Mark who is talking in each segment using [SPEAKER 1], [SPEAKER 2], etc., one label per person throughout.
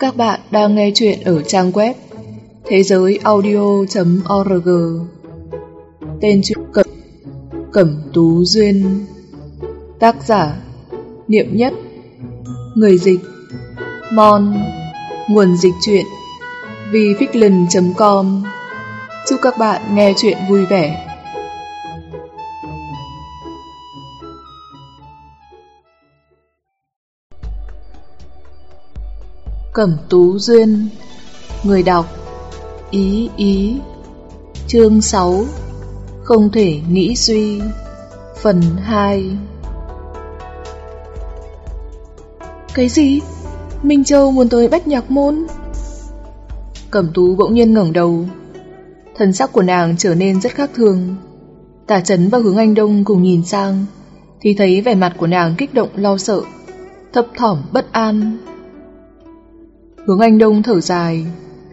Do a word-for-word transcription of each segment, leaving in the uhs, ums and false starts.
[SPEAKER 1] Các bạn đang nghe chuyện ở trang web thế giới audio chấm org. Tên truyện Cẩm, Cẩm Tú Duyên. Tác giả Niệm Nhất. Người dịch Mon. Nguồn dịch truyện vifiction chấm com. Chúc các bạn nghe chuyện vui vẻ. Cẩm Tú Duyên. Người đọc Ý Ý. Chương sáu. Không thể nghĩ suy. Phần hai. Cái gì? Minh Châu muốn tới Bách Nhạc Môn? Cẩm Tú bỗng nhiên ngẩng đầu. Thần sắc của nàng trở nên rất khác thường. Tả Chấn và Hướng Anh Đông cùng nhìn sang thì thấy vẻ mặt của nàng kích động lo sợ, thấp thỏm bất an. Hướng Anh Đông thở dài.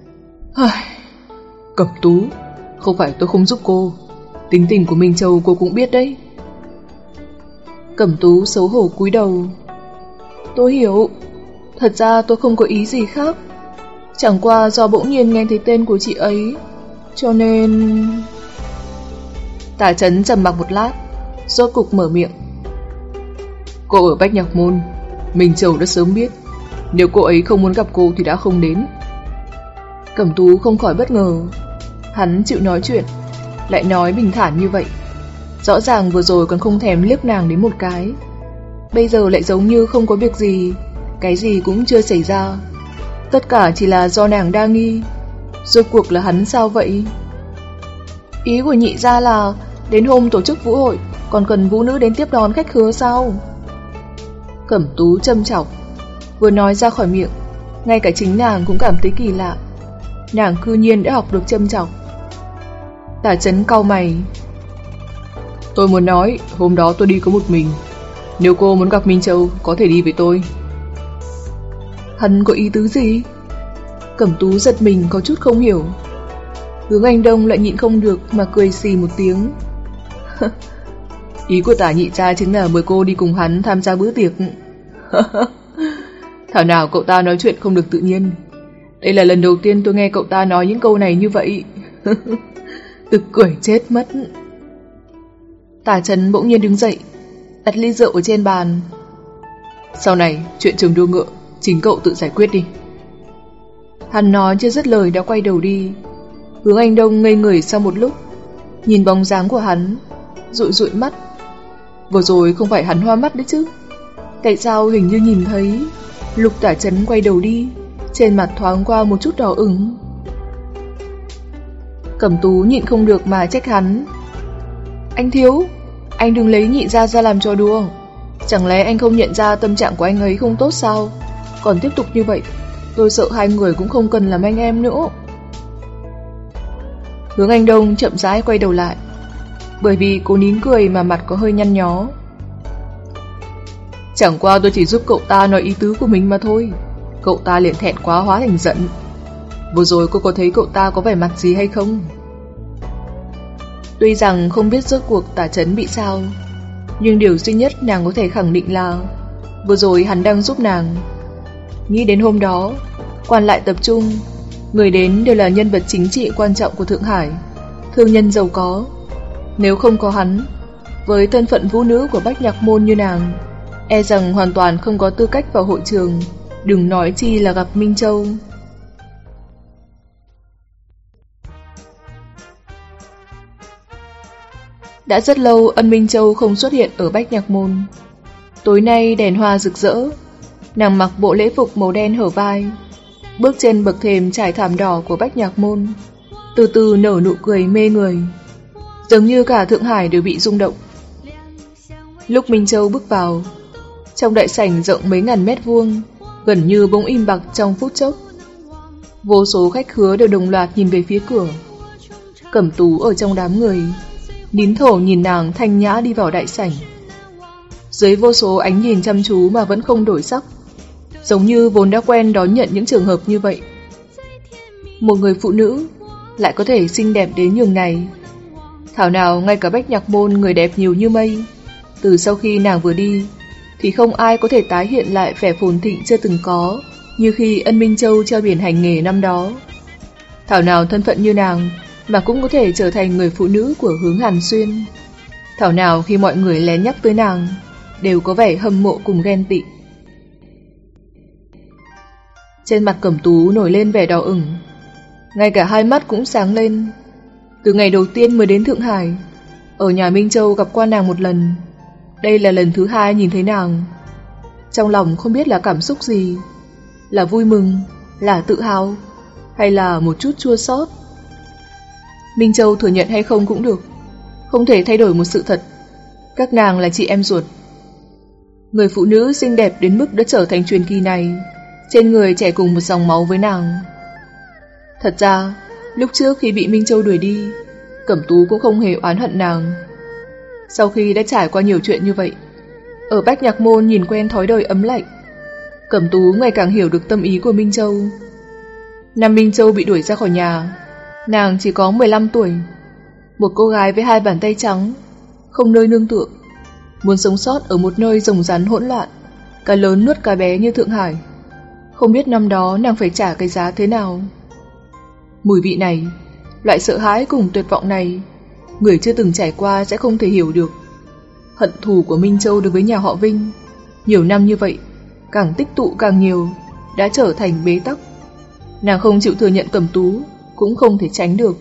[SPEAKER 1] Cẩm Tú, không phải tôi không giúp cô, tính tình của Minh Châu cô cũng biết đấy. Cẩm Tú xấu hổ cúi đầu. Tôi hiểu, thật ra tôi không có ý gì khác, chẳng qua do bỗng nhiên nghe thấy tên của chị ấy, cho nên... Tả Chấn trầm mặc một lát, rốt cục mở miệng. Cô ở Bách Nhạc Môn, Minh Châu đã sớm biết. Nếu cô ấy không muốn gặp cô thì đã không đến. Cẩm Tú không khỏi bất ngờ. Hắn chịu nói chuyện, lại nói bình thản như vậy. Rõ ràng vừa rồi còn không thèm liếc nàng đến một cái, bây giờ lại giống như không có việc gì, cái gì cũng chưa xảy ra. Tất cả chỉ là do nàng đa nghi. Rốt cuộc là hắn sao vậy? Ý của nhị gia là đến hôm tổ chức vũ hội còn cần vũ nữ đến tiếp đón khách khứa sao? Cẩm Tú châm chọc. Vừa nói ra khỏi miệng, ngay cả chính nàng cũng cảm thấy kỳ lạ. Nàng cư nhiên đã học được châm chọc. Tả Chấn cau mày. Tôi muốn nói, hôm đó tôi đi có một mình. Nếu cô muốn gặp Minh Châu, có thể đi với tôi. Hắn có ý tứ gì? Cẩm Tú giật mình có chút không hiểu. Hướng Anh Đông lại nhịn không được mà cười xì một tiếng. Ý của Tả nhị gia chính là mời cô đi cùng hắn tham gia bữa tiệc. Thảo nào cậu ta nói chuyện không được tự nhiên. Đây là lần đầu tiên tôi nghe cậu ta nói những câu này như vậy. Tức cười chết mất. Tả Chấn bỗng nhiên đứng dậy, đặt ly rượu ở trên bàn. Sau này chuyện trường đua ngựa chính cậu tự giải quyết đi. Hắn nói chưa dứt lời đã quay đầu đi. Hướng Anh Đông ngây người sau một lúc, nhìn bóng dáng của hắn, dụi dụi mắt. Vừa rồi không phải hắn hoa mắt đấy chứ? Tại sao hình như nhìn thấy lúc Tả Chấn quay đầu đi, trên mặt thoáng qua một chút đỏ ửng. Cẩm Tú nhịn không được mà trách hắn. Anh Thiếu, anh đừng lấy nhị gia ra làm trò đùa. Chẳng lẽ anh không nhận ra tâm trạng của anh ấy không tốt sao? Còn tiếp tục như vậy, tôi sợ hai người cũng không cần làm anh em nữa. Hướng Anh Đông chậm rãi quay đầu lại, bởi vì cô nín cười mà mặt có hơi nhăn nhó. Chẳng qua tôi chỉ giúp cậu ta nói ý tứ của mình mà thôi. Cậu ta liền thẹn quá hóa thành giận. Vừa rồi cô có thấy cậu ta có vẻ mặt gì hay không? Tuy rằng không biết rốt cuộc Tả Chấn bị sao, nhưng điều duy nhất nàng có thể khẳng định là vừa rồi hắn đang giúp nàng. Nghĩ đến hôm đó, quan lại tập trung, người đến đều là nhân vật chính trị quan trọng của Thượng Hải, thương nhân giàu có. Nếu không có hắn, với thân phận vũ nữ của Bách Nhạc Môn như nàng, e rằng hoàn toàn không có tư cách vào hội trường, đừng nói chi là gặp Minh Châu. Đã rất lâu Ân Minh Châu không xuất hiện ở Bách Nhạc Môn. Tối nay đèn hoa rực rỡ, nàng mặc bộ lễ phục màu đen hở vai, bước trên bậc thềm trải thảm đỏ của Bách Nhạc Môn, từ từ nở nụ cười mê người, giống như cả Thượng Hải đều bị rung động. Lúc Minh Châu bước vào, trong đại sảnh rộng mấy ngàn mét vuông, gần như bỗng im bặt trong phút chốc. Vô số khách khứa đều đồng loạt nhìn về phía cửa. Cẩm Tú ở trong đám người, nín thở nhìn nàng thanh nhã đi vào đại sảnh. Dưới vô số ánh nhìn chăm chú mà vẫn không đổi sắc, giống như vốn đã quen đón nhận những trường hợp như vậy. Một người phụ nữ lại có thể xinh đẹp đến nhường này. Thảo nào ngay cả Bách Nhạc Môn người đẹp nhiều như mây, từ sau khi nàng vừa đi thì không ai có thể tái hiện lại vẻ phồn thịnh chưa từng có, như khi Ân Minh Châu treo biển hành nghề năm đó. Thảo nào thân phận như nàng mà cũng có thể trở thành người phụ nữ của Hướng Hàn Xuyên. Thảo nào khi mọi người lén nhắc tới nàng đều có vẻ hâm mộ cùng ghen tị. Trên mặt Cẩm Tú nổi lên vẻ đỏ ửng, ngay cả hai mắt cũng sáng lên. Từ ngày đầu tiên mới đến Thượng Hải, ở nhà Minh Châu gặp qua nàng một lần, đây là lần thứ hai nhìn thấy nàng. Trong lòng không biết là cảm xúc gì, là vui mừng, là tự hào, hay là một chút chua xót. Minh Châu thừa nhận hay không cũng được, không thể thay đổi một sự thật, các nàng là chị em ruột. Người phụ nữ xinh đẹp đến mức đã trở thành truyền kỳ này, trên người chảy cùng một dòng máu với nàng. Thật ra, lúc trước khi bị Minh Châu đuổi đi, Cẩm Tú cũng không hề oán hận nàng. Sau khi đã trải qua nhiều chuyện như vậy, ở Bách Nhạc Môn nhìn quen thói đời ấm lạnh, Cẩm Tú ngày càng hiểu được tâm ý của Minh Châu. Năm Minh Châu bị đuổi ra khỏi nhà, nàng chỉ có mười lăm tuổi, một cô gái với hai bàn tay trắng, không nơi nương tựa, muốn sống sót ở một nơi rồng rắn hỗn loạn, cá lớn nuốt cá bé như Thượng Hải. Không biết năm đó nàng phải trả cái giá thế nào. Mùi vị này, loại sợ hãi cùng tuyệt vọng này, người chưa từng trải qua sẽ không thể hiểu được. Hận thù của Minh Châu đối với nhà họ Vinh, nhiều năm như vậy, càng tích tụ càng nhiều, đã trở thành bế tắc. Nàng không chịu thừa nhận Cẩm Tú, cũng không thể tránh được.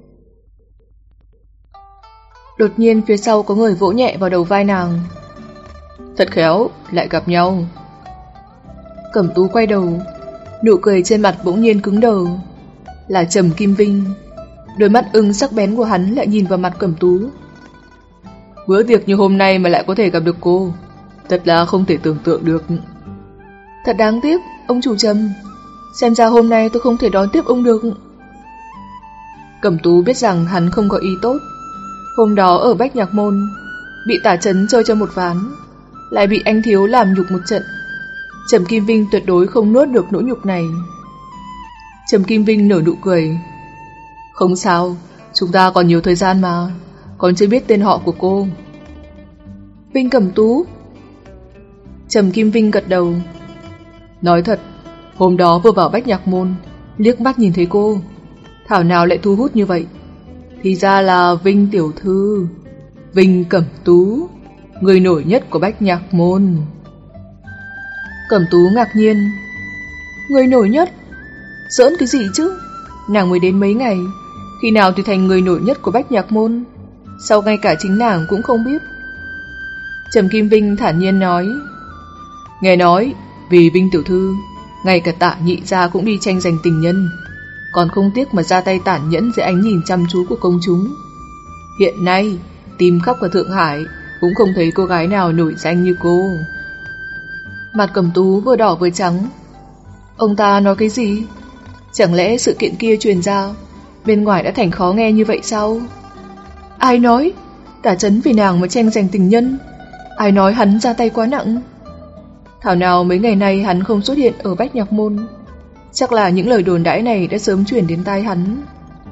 [SPEAKER 1] Đột nhiên phía sau có người vỗ nhẹ vào đầu vai nàng. Thật khéo, lại gặp nhau. Cẩm Tú quay đầu, nụ cười trên mặt bỗng nhiên cứng đờ. Là Trầm Kim Vinh. Đôi mắt ưng sắc bén của hắn lại nhìn vào mặt Cẩm Tú. Bữa tiệc như hôm nay mà lại có thể gặp được cô, thật là không thể tưởng tượng được. Thật đáng tiếc, ông chủ Trầm. Xem ra hôm nay tôi không thể đón tiếp ông được. Cẩm Tú biết rằng hắn không có ý tốt. Hôm đó ở Bách Nhạc Môn, bị Tả Chấn chơi cho một ván, lại bị anh Thiếu làm nhục một trận. Trầm Kim Vinh tuyệt đối không nuốt được nỗi nhục này. Trầm Kim Vinh nở nụ cười. Không sao, chúng ta còn nhiều thời gian mà, còn chưa biết tên họ của cô. Vinh Cẩm Tú. Trầm Kim Vinh gật đầu. Nói thật, hôm đó vừa vào Bách Nhạc Môn, liếc mắt nhìn thấy cô, thảo nào lại thu hút như vậy. Thì ra là Vinh tiểu thư, Vinh Cẩm Tú, người nổi nhất của Bách Nhạc Môn. Cẩm Tú ngạc nhiên. Người nổi nhất? Giỡn cái gì chứ? Nàng mới đến mấy ngày, khi nào thì thành người nổi nhất của Bách Nhạc Môn? Sao ngay cả chính nàng cũng không biết? Trầm Kim Vinh thản nhiên nói. Nghe nói, vì Vinh tiểu thư, ngay cả Tạ nhị gia cũng đi tranh giành tình nhân, còn không tiếc mà ra tay tàn nhẫn dưới ánh nhìn chăm chú của công chúng. Hiện nay, tìm khắp cả Thượng Hải cũng không thấy cô gái nào nổi danh như cô. Mặt Cẩm Tú vừa đỏ vừa trắng. Ông ta nói cái gì? Chẳng lẽ sự kiện kia truyền ra, bên ngoài đã thành khó nghe như vậy sao? Ai nói? Tả Chấn vì nàng mà tranh giành tình nhân? Ai nói hắn ra tay quá nặng? Thảo nào mấy ngày nay hắn không xuất hiện ở Bách Nhạc Môn. Chắc là những lời đồn đãi này đã sớm truyền đến tai hắn.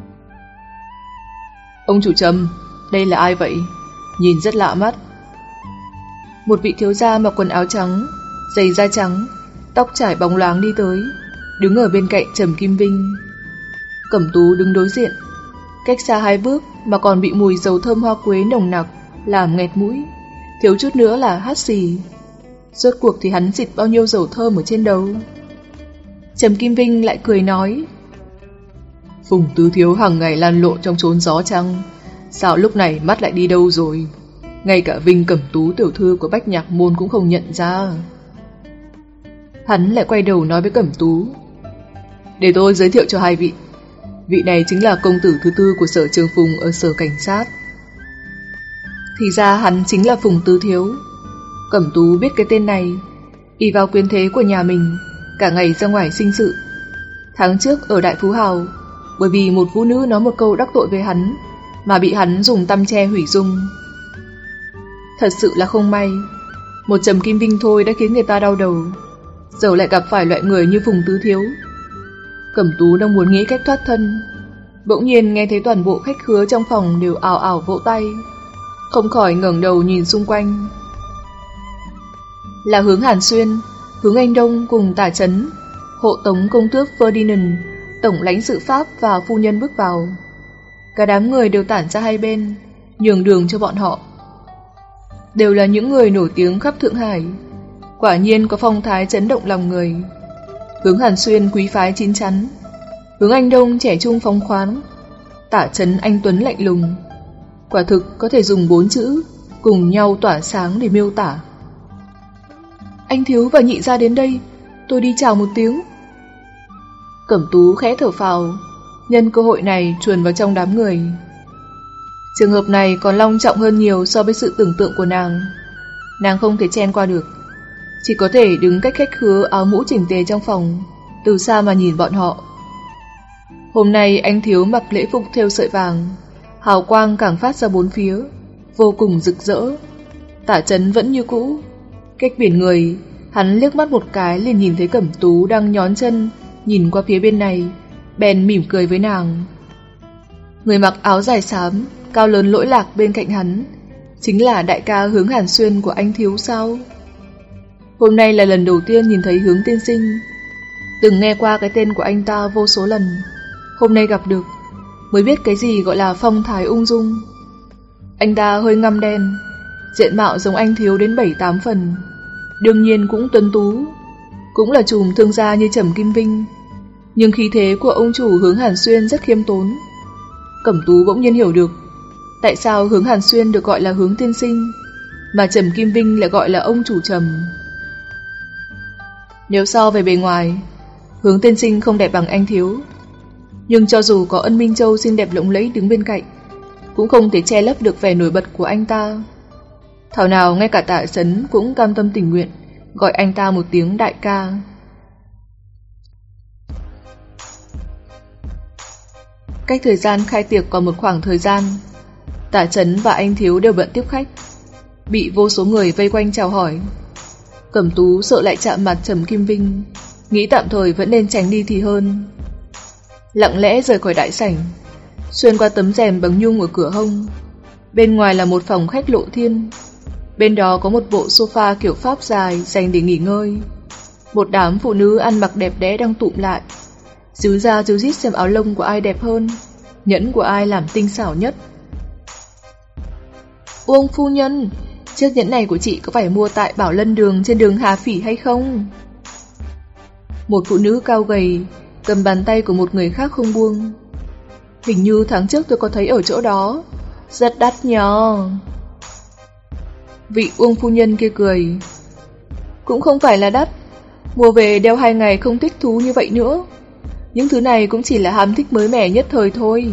[SPEAKER 1] Ông chủ Trầm, đây là ai vậy? Nhìn rất lạ mắt. Một vị thiếu gia mặc quần áo trắng, giày da trắng, tóc trải bóng loáng đi tới, đứng ở bên cạnh Trầm Kim Vinh. Cẩm Tú đứng đối diện, cách xa hai bước mà còn bị mùi dầu thơm hoa quế nồng nặc làm nghẹt mũi, thiếu chút nữa là hắt xì. Rốt cuộc thì hắn xịt bao nhiêu dầu thơm ở trên đầu? Trầm Kim Vinh lại cười nói. Phùng tứ thiếu hàng ngày lan lộn trong chốn gió chăng? Sao lúc này mắt lại đi đâu rồi? Ngay cả Vinh Cẩm Tú tiểu thư của Bách Nhạc Môn cũng không nhận ra. Hắn lại quay đầu nói với Cẩm Tú. Để tôi giới thiệu cho hai vị. Vị này chính là công tử thứ tư của Sở Trường Phùng ở Sở Cảnh sát. Thì ra hắn chính là Phùng tứ thiếu. Cẩm Tú biết cái tên này, y vào quyền thế của nhà mình, cả ngày ra ngoài sinh sự. Tháng trước ở Đại Phú Hào, bởi vì một vũ nữ nói một câu đắc tội với hắn, mà bị hắn dùng tăm tre hủy dung. Thật sự là không may, một Trầm Kim Vinh thôi đã khiến người ta đau đầu, giờ lại gặp phải loại người như Phùng tứ thiếu. Cẩm Tú đang muốn nghĩ cách thoát thân, bỗng nhiên nghe thấy toàn bộ khách khứa trong phòng đều ào ào vỗ tay, không khỏi ngẩng đầu nhìn xung quanh. Là Hướng Hàn Xuyên, Hướng Anh Đông cùng Tả Chấn, hộ tống công tước Ferdinand, tổng lãnh sự Pháp và phu nhân bước vào. Cả đám người đều tản ra hai bên, nhường đường cho bọn họ. Đều là những người nổi tiếng khắp Thượng Hải, quả nhiên có phong thái chấn động lòng người. Hướng Hàn Xuyên quý phái chín chắn, Hướng Anh Đông trẻ trung phóng khoáng, Tả Trấn anh tuấn lạnh lùng. Quả thực có thể dùng bốn chữ cùng nhau tỏa sáng để miêu tả. Anh Thiếu và nhị gia đến đây, tôi đi chào một tiếng. Cẩm Tú khẽ thở phào, nhân cơ hội này chuồn vào trong đám người. Trường hợp này còn long trọng hơn nhiều so với sự tưởng tượng của nàng. Nàng không thể chen qua được, chỉ có thể đứng cách khách khứa áo mũ chỉnh tề trong phòng, từ xa mà nhìn bọn họ. Hôm nay anh Thiếu mặc lễ phục thêu sợi vàng, hào quang càng phát ra bốn phía, vô cùng rực rỡ. Tả Trấn vẫn như cũ, cách biển người, hắn liếc mắt một cái liền nhìn thấy Cẩm Tú đang nhón chân nhìn qua phía bên này, bèn mỉm cười với nàng. Người mặc áo dài xám, cao lớn lỗi lạc bên cạnh hắn, chính là đại ca Hướng Hàn Xuyên của anh Thiếu sao? Hôm nay là lần đầu tiên nhìn thấy Hướng tiên sinh, từng nghe qua cái tên của anh ta vô số lần, hôm nay gặp được, mới biết cái gì gọi là phong thái ung dung. Anh ta hơi ngăm đen, diện mạo giống anh Thiếu đến bảy tám phần, đương nhiên cũng tuấn tú, cũng là trùm thương gia như Trầm Kim Vinh, nhưng khí thế của ông chủ Hướng Hàn Xuyên rất khiêm tốn. Cẩm Tú bỗng nhiên hiểu được tại sao Hướng Hàn Xuyên được gọi là Hướng tiên sinh, mà Trầm Kim Vinh lại gọi là ông chủ Trầm. Nếu so về bề ngoài, Hướng tiên sinh không đẹp bằng anh Thiếu, nhưng cho dù có Ân Minh Châu xinh đẹp lộng lẫy đứng bên cạnh, cũng không thể che lấp được vẻ nổi bật của anh ta. Thảo nào ngay cả Tạ Trấn cũng cam tâm tình nguyện gọi anh ta một tiếng đại ca. Cách thời gian khai tiệc còn một khoảng thời gian, Tả Trấn và anh Thiếu đều bận tiếp khách, bị vô số người vây quanh chào hỏi. Cẩm Tú sợ lại chạm mặt Trầm Kim Vinh, nghĩ tạm thời vẫn nên tránh đi thì hơn. Lặng lẽ rời khỏi đại sảnh, xuyên qua tấm rèm bằng nhung ở cửa hông. Bên ngoài là một phòng khách lộ thiên, bên đó có một bộ sofa kiểu Pháp dài dành để nghỉ ngơi. Một đám phụ nữ ăn mặc đẹp đẽ đang tụm lại, díu ra díu dít xem áo lông của ai đẹp hơn, nhẫn của ai làm tinh xảo nhất. Uông phu nhân, chiếc nhẫn này của chị có phải mua tại Bảo Lân Đường trên đường Hà Phỉ hay không? Một phụ nữ cao gầy cầm bàn tay của một người khác không buông. Hình như tháng trước tôi có thấy ở chỗ đó, rất đắt nhờ. Vị Uông phu nhân kia cười. Cũng không phải là đắt, mua về đeo hai ngày không thích thú như vậy nữa. Những thứ này cũng chỉ là ham thích mới mẻ nhất thời thôi.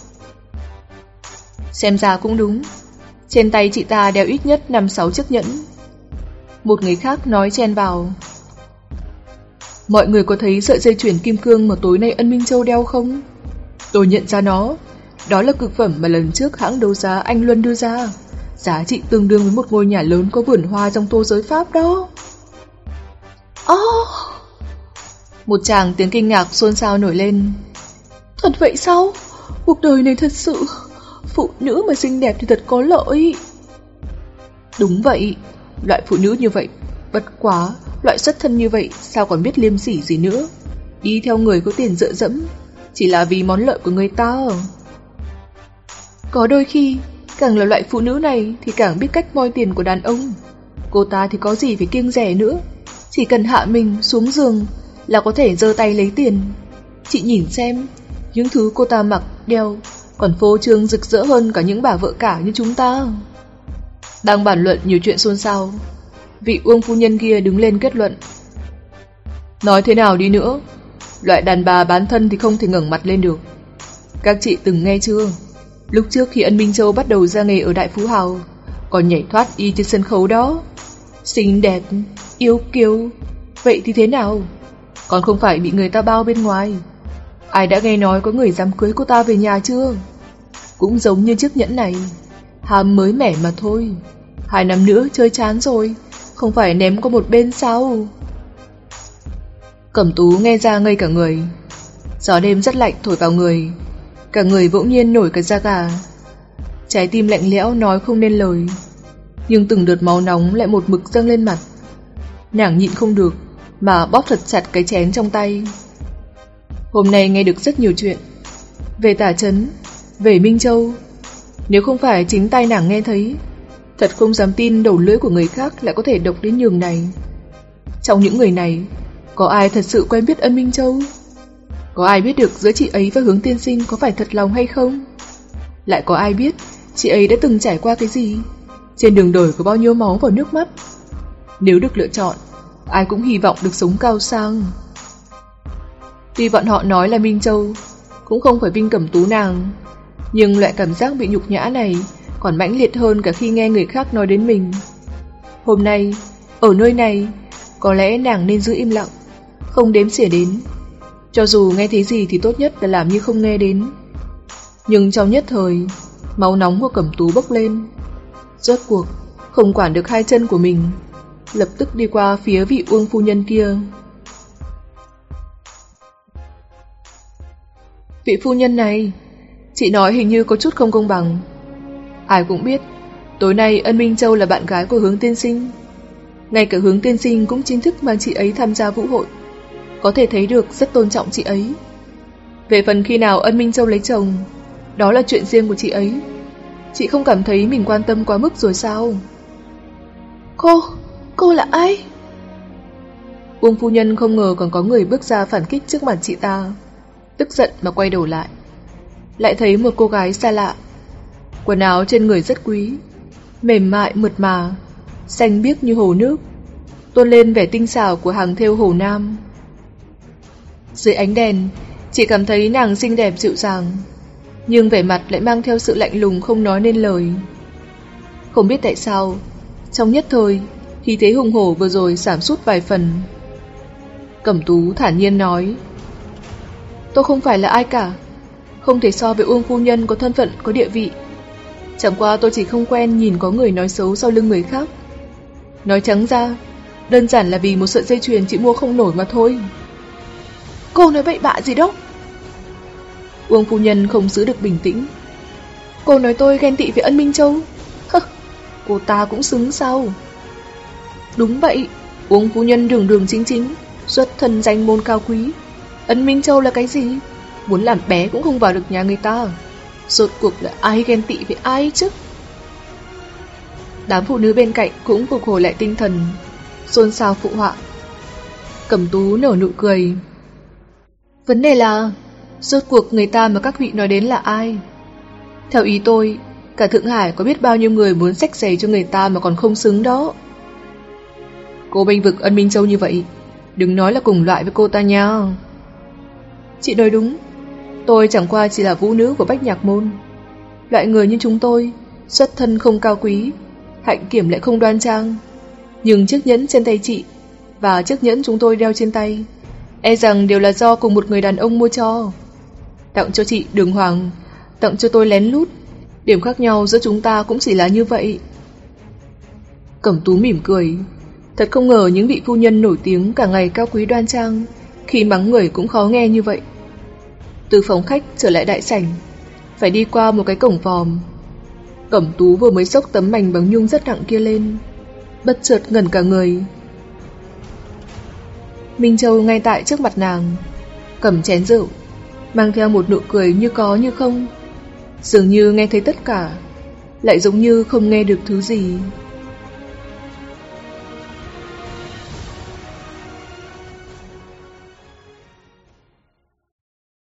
[SPEAKER 1] Xem ra cũng đúng, trên tay chị ta đeo ít nhất năm sáu chiếc nhẫn. Một người khác nói chen vào. Mọi người có thấy sợi dây chuyền kim cương mà tối nay Ân Minh Châu đeo không? Tôi nhận ra nó, đó là cực phẩm mà lần trước hãng đấu giá Anh Luân đưa ra, giá trị tương đương với một ngôi nhà lớn có vườn hoa trong tô giới Pháp đó. Oh! Một tràng tiếng kinh ngạc xôn xao nổi lên. Thật vậy sao? Cuộc đời này thật sự, phụ nữ mà xinh đẹp thì thật có lợi. Đúng vậy, loại phụ nữ như vậy, bất quá, loại xuất thân như vậy sao còn biết liêm sỉ gì nữa. Đi theo người có tiền dựa dẫm, chỉ là vì món lợi của người ta. Có đôi khi, càng là loại phụ nữ này thì càng biết cách moi tiền của đàn ông. Cô ta thì có gì phải kiêng rẻ nữa, chỉ cần hạ mình xuống giường là có thể giơ tay lấy tiền. Chị nhìn xem, những thứ cô ta mặc, đeo còn phô trương rực rỡ hơn cả những bà vợ cả như chúng ta. Đang bàn luận nhiều chuyện xôn xao, vị Uông phu nhân kia đứng lên kết luận. Nói thế nào đi nữa, loại đàn bà bán thân thì không thể ngẩng mặt lên được. Các chị từng nghe chưa? Lúc trước khi Ân Minh Châu bắt đầu ra nghề ở Đại Phú Hào, còn nhảy thoát y trên sân khấu đó, xinh đẹp, yêu kiều. Vậy thì thế nào? Còn không phải bị người ta bao bên ngoài. Ai đã nghe nói có người dám cưới cô ta về nhà chưa? Cũng giống như chiếc nhẫn này, ham mới mẻ mà thôi. Hai năm nữa chơi chán rồi, không phải ném qua một bên sao? Cẩm Tú nghe ra ngây cả người. Gió đêm rất lạnh thổi vào người, cả người bỗng nhiên nổi cả da gà. Trái tim lạnh lẽo nói không nên lời, nhưng từng đợt máu nóng lại một mực dâng lên mặt. Nàng nhịn không được, mà bóp thật chặt cái chén trong tay. Hôm nay nghe được rất nhiều chuyện về Tả Trấn, về Minh Châu. Nếu không phải chính tai nàng nghe thấy, thật không dám tin đầu lưỡi của người khác lại có thể độc đến nhường này. Trong những người này, có ai thật sự quen biết Ân Minh Châu? Có ai biết được giữa chị ấy và Hướng tiên sinh có phải thật lòng hay không? Lại có ai biết chị ấy đã từng trải qua cái gì? Trên đường đời có bao nhiêu máu và nước mắt? Nếu được lựa chọn, ai cũng hy vọng được sống cao sang. Tuy bọn họ nói là Minh Châu cũng không phải Vinh Cẩm Tú nàng, nhưng loại cảm giác bị nhục nhã này còn mãnh liệt hơn cả khi nghe người khác nói đến mình. Hôm nay, ở nơi này, có lẽ nàng nên giữ im lặng, không đếm xỉa đến. Cho dù nghe thấy gì thì tốt nhất là làm như không nghe đến. Nhưng trong nhất thời, máu nóng của Cẩm Tú bốc lên. Rốt cuộc, không quản được hai chân của mình, lập tức đi qua phía vị Uông phu nhân kia. Vị phu nhân này, chị nói hình như có chút không công bằng. Ai cũng biết, tối nay Ân Minh Châu là bạn gái của Hướng tiên sinh. Ngay cả Hướng tiên sinh cũng chính thức mang chị ấy tham gia vũ hội, có thể thấy được rất tôn trọng chị ấy. Về phần khi nào Ân Minh Châu lấy chồng, đó là chuyện riêng của chị ấy. Chị không cảm thấy mình quan tâm quá mức rồi sao? Cô, cô là ai? Uông phu nhân không ngờ còn có người bước ra phản kích trước mặt chị ta, tức giận mà quay đầu lại, lại thấy một cô gái xa lạ. Quần áo trên người rất quý, mềm mại mượt mà, xanh biếc như hồ nước, tôn lên vẻ tinh xảo của hàng thêu Hồ Nam. Dưới ánh đèn, chị cảm thấy nàng xinh đẹp dịu dàng, nhưng vẻ mặt lại mang theo sự lạnh lùng không nói nên lời. Không biết tại sao, trong nhất thời, khí thế hùng hổ vừa rồi giảm sút vài phần. Cẩm Tú thản nhiên nói: Tôi không phải là ai cả, không thể so với Uông phu nhân có thân phận, có địa vị. Chẳng qua tôi chỉ không quen nhìn có người nói xấu sau lưng người khác. Nói trắng ra, đơn giản là vì một sợi dây chuyền chị mua không nổi mà thôi. Cô nói bậy bạ gì đó? Uông phu nhân không giữ được bình tĩnh. Cô nói tôi ghen tị với Ân Minh Châu? Hơ, cô ta cũng xứng sao? Đúng vậy, Uông phu nhân đường đường chính chính, xuất thân danh môn cao quý. Ân Minh Châu là cái gì? Muốn làm bé cũng không vào được nhà người ta. Rốt cuộc là ai ghen tị với ai chứ? Đám phụ nữ bên cạnh cũng phục hồi lại tinh thần, xôn xao phụ họa. Cẩm Tú nở nụ cười. Vấn đề là, rốt cuộc người ta mà các vị nói đến là ai? Theo ý tôi, cả Thượng Hải có biết bao nhiêu người muốn xách giày cho người ta mà còn không xứng đó. Cô bênh vực Ân Minh Châu như vậy, đừng nói là cùng loại với cô ta nha. Chị nói đúng, tôi chẳng qua chỉ là vũ nữ của Bách Nhạc Môn. Loại người như chúng tôi, xuất thân không cao quý, hạnh kiểm lại không đoan trang. Nhưng chiếc nhẫn trên tay chị và chiếc nhẫn chúng tôi đeo trên tay, e rằng đều là do cùng một người đàn ông mua cho. Tặng cho chị đường hoàng, tặng cho tôi lén lút. Điểm khác nhau giữa chúng ta cũng chỉ là như vậy. Cẩm Tú mỉm cười. Thật không ngờ những vị phu nhân nổi tiếng cả ngày cao quý đoan trang, khi mắng người cũng khó nghe như vậy. Từ phòng khách trở lại đại sảnh, phải đi qua một cái cổng vòm. Cẩm Tú vừa mới xốc tấm mành bằng nhung rất nặng kia lên, bất chợt ngẩn cả người. Minh Châu ngay tại trước mặt nàng, cầm chén rượu, mang theo một nụ cười như có như không, dường như nghe thấy tất cả, lại giống như không nghe được thứ gì.